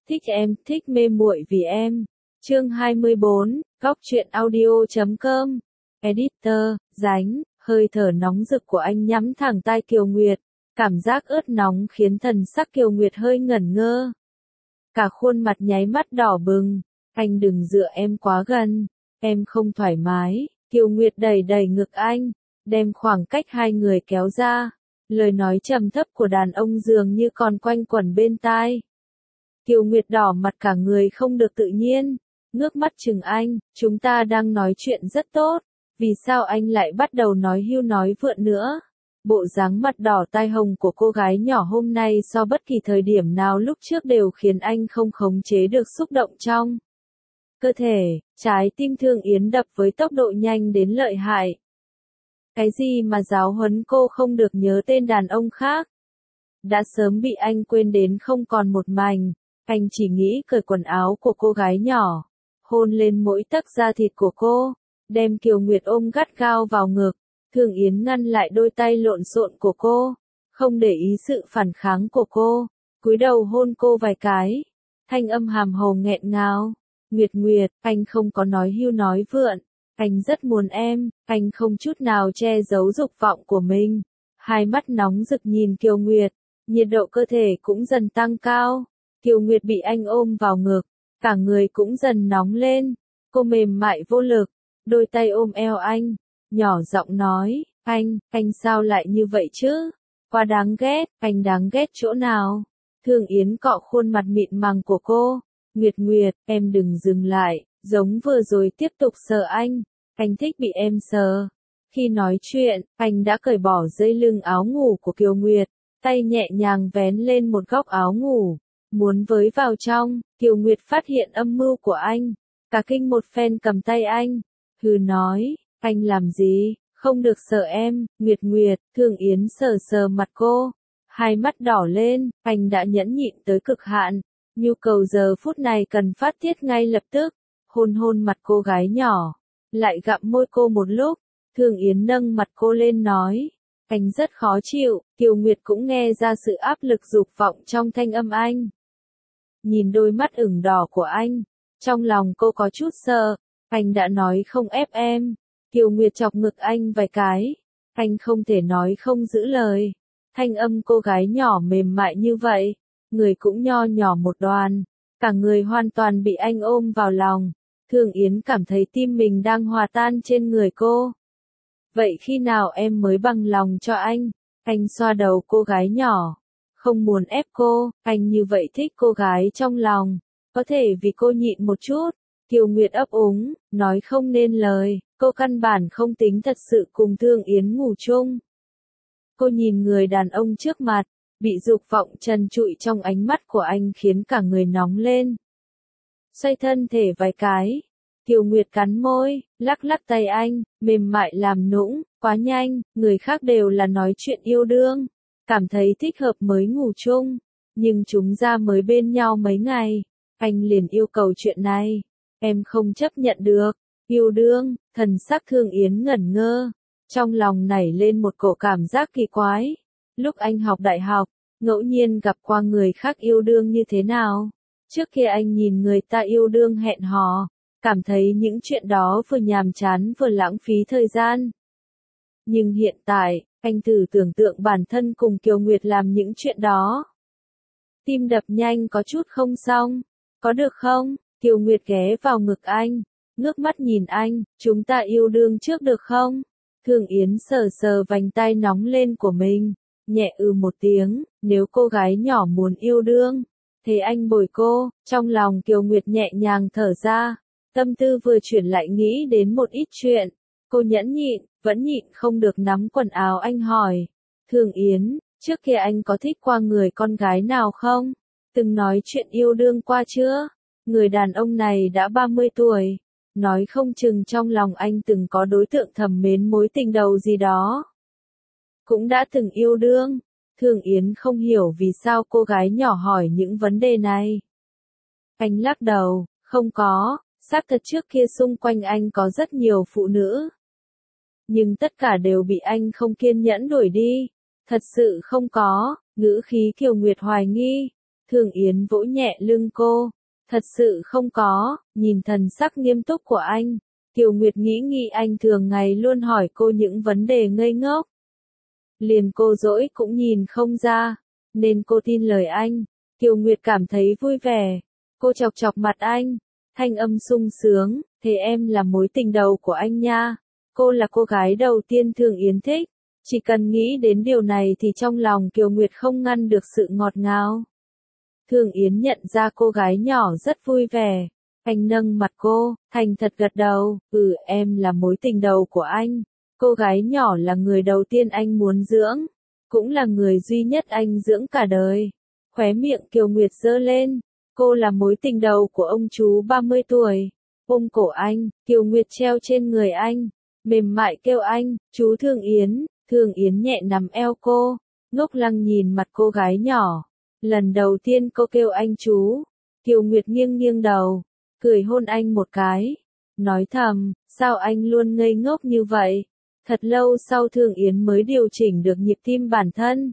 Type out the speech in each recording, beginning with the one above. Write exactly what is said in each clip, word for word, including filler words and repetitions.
Thích em, thích mê muội vì em. Chương hai mươi bốn, góc truyện audio chấm com. Editor, Dánh, hơi thở nóng rực của anh nhắm thẳng tai Kiều Nguyệt. Cảm giác ướt nóng khiến thần sắc Kiều Nguyệt hơi ngẩn ngơ. Cả khuôn mặt nháy mắt đỏ bừng. Anh đừng dựa em quá gần. Em không thoải mái. Kiều Nguyệt đẩy đẩy ngực anh, đem khoảng cách hai người kéo ra. Lời nói trầm thấp của đàn ông dường như còn quanh quẩn bên tai. Kiều Nguyệt đỏ mặt cả người không được tự nhiên, ngước mắt chừng anh, chúng ta đang nói chuyện rất tốt, vì sao anh lại bắt đầu nói hưu nói vượn nữa? Bộ dáng mặt đỏ tai hồng của cô gái nhỏ hôm nay so bất kỳ thời điểm nào lúc trước đều khiến anh không khống chế được xúc động trong cơ thể, trái tim Thương Yến đập với tốc độ nhanh đến lợi hại. Cái gì mà giáo huấn cô không được nhớ tên đàn ông khác? Đã sớm bị anh quên đến không còn một mảnh. Anh chỉ nghĩ cởi quần áo của cô gái nhỏ, hôn lên mỗi tấc da thịt của cô, đem Kiều Nguyệt ôm gắt gao vào ngực. Thương Yến ngăn lại đôi tay lộn xộn của cô, không để ý sự phản kháng của cô, cúi đầu hôn cô vài cái. Thanh âm hàm hồ nghẹn ngào, Nguyệt Nguyệt, anh không có nói hưu nói vượn, anh rất muốn em, anh không chút nào che giấu dục vọng của mình. Hai mắt nóng rực nhìn Kiều Nguyệt, nhiệt độ cơ thể cũng dần tăng cao. Kiều Nguyệt bị anh ôm vào ngực, cả người cũng dần nóng lên, cô mềm mại vô lực, đôi tay ôm eo anh, nhỏ giọng nói, anh, anh sao lại như vậy chứ? Quá đáng ghét, anh đáng ghét chỗ nào? Thương Yến cọ khuôn mặt mịn màng của cô, Nguyệt Nguyệt, em đừng dừng lại, giống vừa rồi tiếp tục sờ anh, anh thích bị em sờ. Khi nói chuyện, anh đã cởi bỏ dây lưng áo ngủ của Kiều Nguyệt, tay nhẹ nhàng vén lên một góc áo ngủ. Muốn với vào trong, Kiều Nguyệt phát hiện âm mưu của anh, cả kinh một phen cầm tay anh, hừ nói, anh làm gì, không được sợ em. Nguyệt Nguyệt, Thương Yến sờ sờ mặt cô, hai mắt đỏ lên, anh đã nhẫn nhịn tới cực hạn, nhu cầu giờ phút này cần phát tiết ngay lập tức, hôn hôn mặt cô gái nhỏ, lại gặm môi cô một lúc. Thương Yến nâng mặt cô lên nói, anh rất khó chịu. Kiều Nguyệt cũng nghe ra sự áp lực dục vọng trong thanh âm anh. Nhìn đôi mắt ửng đỏ của anh, trong lòng cô có chút sợ, anh đã nói không ép em. Kiều Nguyệt chọc ngực anh vài cái, anh không thể nói không giữ lời. Thanh âm cô gái nhỏ mềm mại như vậy, người cũng nho nhỏ một đoàn, cả người hoàn toàn bị anh ôm vào lòng. Thương Yến cảm thấy tim mình đang hòa tan trên người cô. Vậy khi nào em mới bằng lòng cho anh? Anh xoa đầu cô gái nhỏ. Không muốn ép cô, anh như vậy thích cô gái trong lòng, có thể vì cô nhịn một chút. Kiều Nguyệt ấp úng, nói không nên lời, cô căn bản không tính thật sự cùng Thương Yến ngủ chung. Cô nhìn người đàn ông trước mặt, bị dục vọng trần trụi trong ánh mắt của anh khiến cả người nóng lên. Xoay thân thể vài cái, Kiều Nguyệt cắn môi, lắc lắc tay anh, mềm mại làm nũng, quá nhanh, người khác đều là nói chuyện yêu đương. Cảm thấy thích hợp mới ngủ chung, nhưng chúng ra mới bên nhau mấy ngày, anh liền yêu cầu chuyện này, em không chấp nhận được. Yêu đương, thần sắc Thương Yến ngẩn ngơ, trong lòng nảy lên một cổ cảm giác kỳ quái. Lúc anh học đại học, ngẫu nhiên gặp qua người khác yêu đương như thế nào. Trước kia anh nhìn người ta yêu đương hẹn hò, cảm thấy những chuyện đó vừa nhàm chán vừa lãng phí thời gian. Nhưng hiện tại, anh thử tưởng tượng bản thân cùng Kiều Nguyệt làm những chuyện đó. Tim đập nhanh có chút không xong. Có được không? Kiều Nguyệt ghé vào ngực anh, ngước mắt nhìn anh, chúng ta yêu đương trước được không? Thương Yến sờ sờ vành tay nóng lên của mình, nhẹ ư một tiếng, nếu cô gái nhỏ muốn yêu đương, thế anh bồi cô. Trong lòng Kiều Nguyệt nhẹ nhàng thở ra, tâm tư vừa chuyển lại nghĩ đến một ít chuyện. Cô nhẫn nhịn, vẫn nhịn không được nắm quần áo anh hỏi. Thương Yến, trước kia anh có thích qua người con gái nào không? Từng nói chuyện yêu đương qua chưa? Người đàn ông này đã ba mươi tuổi, nói không chừng trong lòng anh từng có đối tượng thầm mến mối tình đầu gì đó. Cũng đã từng yêu đương. Thương Yến không hiểu vì sao cô gái nhỏ hỏi những vấn đề này. Anh lắc đầu, không có, xác thật trước kia xung quanh anh có rất nhiều phụ nữ. Nhưng tất cả đều bị anh không kiên nhẫn đuổi đi. Thật sự không có, ngữ khí Kiều Nguyệt hoài nghi. Thường Yến vỗ nhẹ lưng cô. Thật sự không có, nhìn thần sắc nghiêm túc của anh. Kiều Nguyệt nghĩ nghĩ anh thường ngày luôn hỏi cô những vấn đề ngây ngốc. Liền cô dỗi cũng nhìn không ra, nên cô tin lời anh. Kiều Nguyệt cảm thấy vui vẻ. Cô chọc chọc mặt anh, thanh âm sung sướng, thế em là mối tình đầu của anh nha. Cô là cô gái đầu tiên Thường Yến thích. Chỉ cần nghĩ đến điều này thì trong lòng Kiều Nguyệt không ngăn được sự ngọt ngào. Thường Yến nhận ra cô gái nhỏ rất vui vẻ. Anh nâng mặt cô, thành thật gật đầu, ừ em là mối tình đầu của anh. Cô gái nhỏ là người đầu tiên anh muốn dưỡng. Cũng là người duy nhất anh dưỡng cả đời. Khóe miệng Kiều Nguyệt giơ lên. Cô là mối tình đầu của ông chú ba mươi tuổi. Ôm cổ anh, Kiều Nguyệt treo trên người anh. Mềm mại kêu anh, chú Thường Yến. Thường Yến nhẹ nằm eo cô. Ngốc lăng nhìn mặt cô gái nhỏ. Lần đầu tiên cô kêu anh chú. Kiều Nguyệt nghiêng nghiêng đầu. Cười hôn anh một cái. Nói thầm, sao anh luôn ngây ngốc như vậy? Thật lâu sau Thường Yến mới điều chỉnh được nhịp tim bản thân.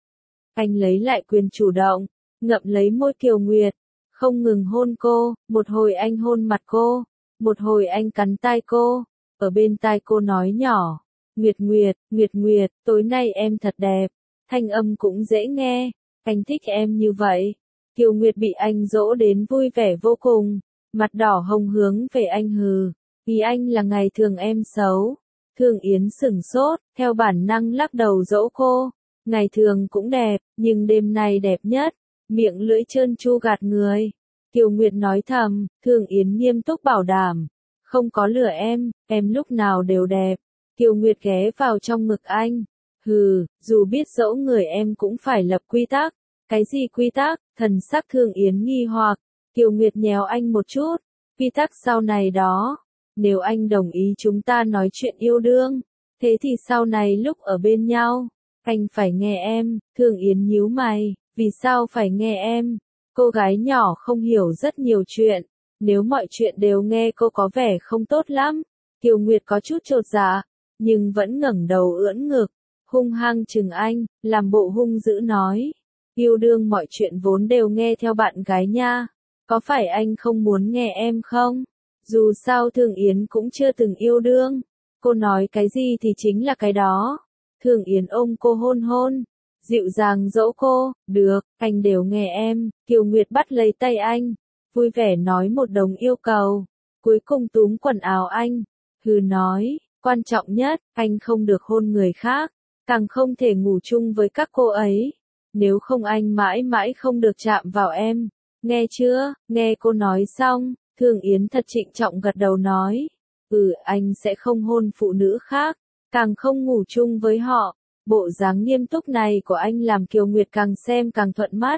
Anh lấy lại quyền chủ động, ngậm lấy môi Kiều Nguyệt, không ngừng hôn cô, một hồi anh hôn mặt cô, một hồi anh cắn tai cô, ở bên tai cô nói nhỏ, Nguyệt Nguyệt, Nguyệt Nguyệt, tối nay em thật đẹp, thanh âm cũng dễ nghe, anh thích em như vậy. Kiều Nguyệt bị anh dỗ đến vui vẻ vô cùng, mặt đỏ hồng hướng về anh hừ, vì anh là ngày thường em xấu. Thường Yến sửng sốt, theo bản năng lắc đầu dỗ cô. Ngày thường cũng đẹp, nhưng đêm nay đẹp nhất. Miệng lưỡi trơn tru gạt người. Kiều Nguyệt nói thầm, Thường Yến nghiêm túc bảo đảm. Không có lừa em, em lúc nào đều đẹp. Kiều Nguyệt ghé vào trong ngực anh. Hừ, dù biết dỗ người em cũng phải lập quy tắc. Cái gì quy tắc? Thần sắc Thường Yến nghi hoặc. Kiều Nguyệt nhéo anh một chút. Quy tắc sau này đó. Nếu anh đồng ý chúng ta nói chuyện yêu đương, thế thì sau này lúc ở bên nhau, anh phải nghe em. Thường Yến nhíu mày, vì sao phải nghe em? Cô gái nhỏ không hiểu rất nhiều chuyện, nếu mọi chuyện đều nghe cô có vẻ không tốt lắm. Kiều Nguyệt có chút chột dạ, nhưng vẫn ngẩng đầu ưỡn ngực, hung hăng chừng anh, làm bộ hung dữ nói. Yêu đương mọi chuyện vốn đều nghe theo bạn gái nha, có phải anh không muốn nghe em không? Dù sao Thường Yến cũng chưa từng yêu đương, cô nói cái gì thì chính là cái đó. Thường Yến ôm cô hôn hôn, dịu dàng dỗ cô, được, anh đều nghe em. Kiều Nguyệt bắt lấy tay anh, vui vẻ nói một đống yêu cầu, cuối cùng túm quần áo anh, hừ nói, quan trọng nhất, anh không được hôn người khác, càng không thể ngủ chung với các cô ấy, nếu không anh mãi mãi không được chạm vào em, nghe chưa? Nghe cô nói xong. Thường Yến thật trịnh trọng gật đầu nói, ừ anh sẽ không hôn phụ nữ khác, càng không ngủ chung với họ. Bộ dáng nghiêm túc này của anh làm Kiều Nguyệt càng xem càng thuận mắt.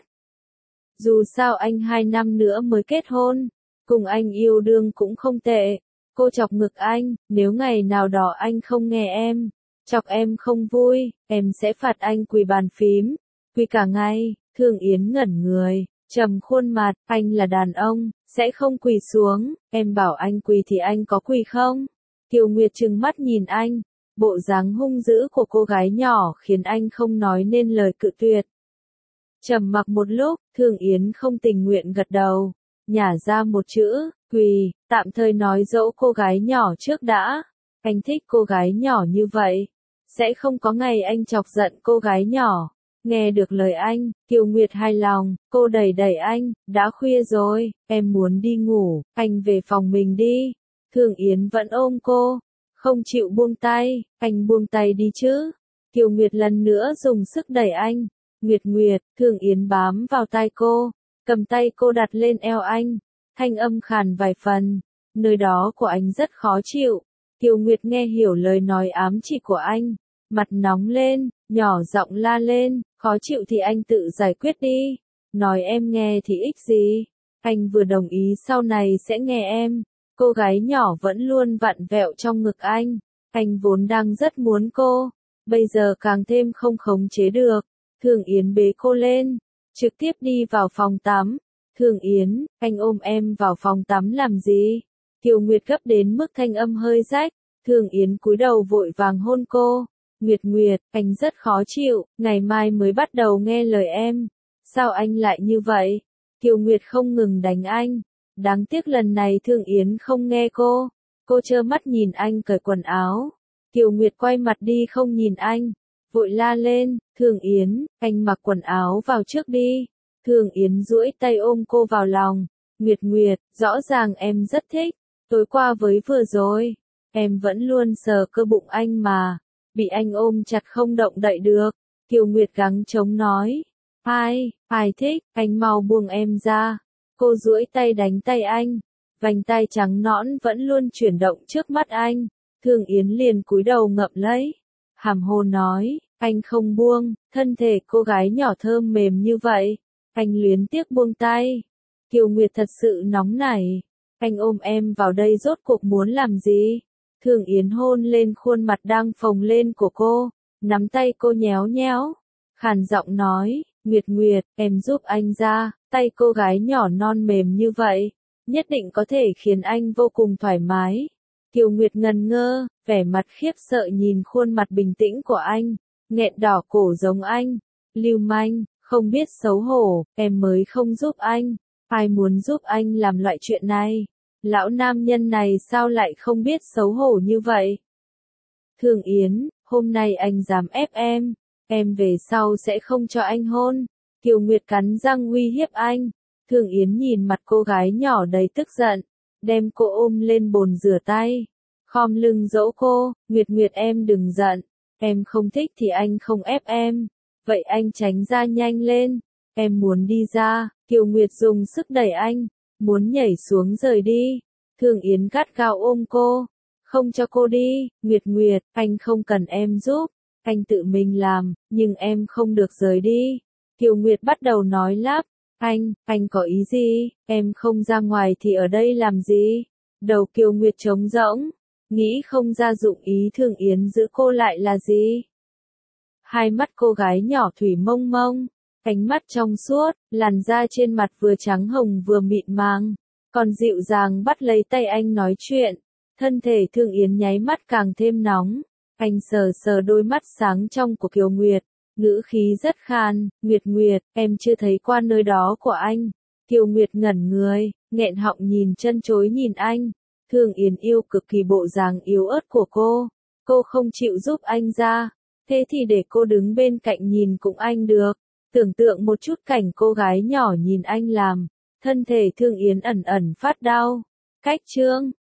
Dù sao anh hai năm nữa mới kết hôn, cùng anh yêu đương cũng không tệ. Cô chọc ngực anh, nếu ngày nào đó anh không nghe em, chọc em không vui, em sẽ phạt anh quỳ bàn phím, quỳ cả ngày. Thường Yến ngẩn người. Trầm khuôn mặt, anh là đàn ông, sẽ không quỳ xuống, em bảo anh quỳ thì anh có quỳ không? Kiều Nguyệt trừng mắt nhìn anh, bộ dáng hung dữ của cô gái nhỏ khiến anh không nói nên lời cự tuyệt. Trầm mặc một lúc, Thường Yến không tình nguyện gật đầu, nhả ra một chữ, quỳ, tạm thời nói dỗ cô gái nhỏ trước đã. Anh thích cô gái nhỏ như vậy, sẽ không có ngày anh chọc giận cô gái nhỏ. Nghe được lời anh, Kiều Nguyệt hài lòng, cô đẩy đẩy anh, đã khuya rồi, em muốn đi ngủ, anh về phòng mình đi. Thường Yến vẫn ôm cô, không chịu buông tay, anh buông tay đi chứ. Kiều Nguyệt lần nữa dùng sức đẩy anh. Nguyệt Nguyệt, Thường Yến bám vào tai cô, cầm tay cô đặt lên eo anh, thanh âm khàn vài phần, nơi đó của anh rất khó chịu. Kiều Nguyệt nghe hiểu lời nói ám chỉ của anh, mặt nóng lên, nhỏ giọng la lên, khó chịu thì anh tự giải quyết đi, nói em nghe thì ích gì, anh vừa đồng ý sau này sẽ nghe em. Cô gái nhỏ vẫn luôn vặn vẹo trong ngực anh, anh vốn đang rất muốn cô, bây giờ càng thêm không khống chế được. Thường Yến bế cô lên, trực tiếp đi vào phòng tắm. Thường Yến, anh ôm em vào phòng tắm làm gì? Kiều Nguyệt gấp đến mức thanh âm hơi rách. Thường Yến cúi đầu vội vàng hôn cô. Nguyệt Nguyệt, anh rất khó chịu, ngày mai mới bắt đầu nghe lời em. Sao anh lại như vậy? Kiều Nguyệt không ngừng đánh anh. Đáng tiếc lần này Thương Yến không nghe cô. Cô trơ mắt nhìn anh cởi quần áo. Kiều Nguyệt quay mặt đi không nhìn anh. Vội la lên, Thương Yến, anh mặc quần áo vào trước đi. Thương Yến duỗi tay ôm cô vào lòng. Nguyệt Nguyệt, rõ ràng em rất thích. Tối qua với vừa rồi, em vẫn luôn sờ cơ bụng anh mà. Bị anh ôm chặt không động đậy được. Kiều Nguyệt gắng chống nói. Ai, ai thích, anh mau buông em ra. Cô duỗi tay đánh tay anh. Vành tay trắng nõn vẫn luôn chuyển động trước mắt anh. Thương Yến liền cúi đầu ngậm lấy. Hàm hồ nói, anh không buông, thân thể cô gái nhỏ thơm mềm như vậy. Anh luyến tiếc buông tay. Kiều Nguyệt thật sự nóng nảy. Anh ôm em vào đây rốt cuộc muốn làm gì? Thương Yến hôn lên khuôn mặt đang phồng lên của cô. Nắm tay cô nhéo nhéo. Khàn giọng nói, Nguyệt Nguyệt, em giúp anh ra. Tay cô gái nhỏ non mềm như vậy. Nhất định có thể khiến anh vô cùng thoải mái. Kiều Nguyệt ngần ngơ, vẻ mặt khiếp sợ nhìn khuôn mặt bình tĩnh của anh, nghẹn đỏ cổ giống anh. Lưu manh, không biết xấu hổ, em mới không giúp anh. Ai muốn giúp anh làm loại chuyện này? Lão nam nhân này sao lại không biết xấu hổ như vậy? Thương Yến, hôm nay anh dám ép em, em về sau sẽ không cho anh hôn. Kiều Nguyệt cắn răng uy hiếp anh. Thương Yến nhìn mặt cô gái nhỏ đầy tức giận, đem cô ôm lên bồn rửa tay, khom lưng dỗ cô. Nguyệt Nguyệt em đừng giận, em không thích thì anh không ép em, vậy anh tránh ra nhanh lên, em muốn đi ra. Kiều Nguyệt dùng sức đẩy anh, muốn nhảy xuống rời đi. Thương Yến gắt gao ôm cô, không cho cô đi. Nguyệt Nguyệt, anh không cần em giúp, anh tự mình làm, nhưng em không được rời đi. Kiều Nguyệt bắt đầu nói lắp. Anh, anh có ý gì? Em không ra ngoài thì ở đây làm gì? Đầu Kiều Nguyệt trống rỗng, nghĩ không ra dụng ý Thương Yến giữ cô lại là gì. Hai mắt cô gái nhỏ thủy mông mông, ánh mắt trong suốt, làn da trên mặt vừa trắng hồng vừa mịn màng, còn dịu dàng bắt lấy tay anh nói chuyện. Thân thể Thương Yến nháy mắt càng thêm nóng. Anh sờ sờ đôi mắt sáng trong của Kiều Nguyệt. Ngữ khí rất khan, Nguyệt Nguyệt, em chưa thấy qua nơi đó của anh. Kiều Nguyệt ngẩn người, nghẹn họng nhìn chân chối nhìn anh. Thương Yến yêu cực kỳ bộ dáng yếu ớt của cô. Cô không chịu giúp anh ra. Thế thì để cô đứng bên cạnh nhìn cùng anh được. Tưởng tượng một chút cảnh cô gái nhỏ nhìn anh làm. Thân thể Thương Yến ẩn ẩn phát đau. Cách chương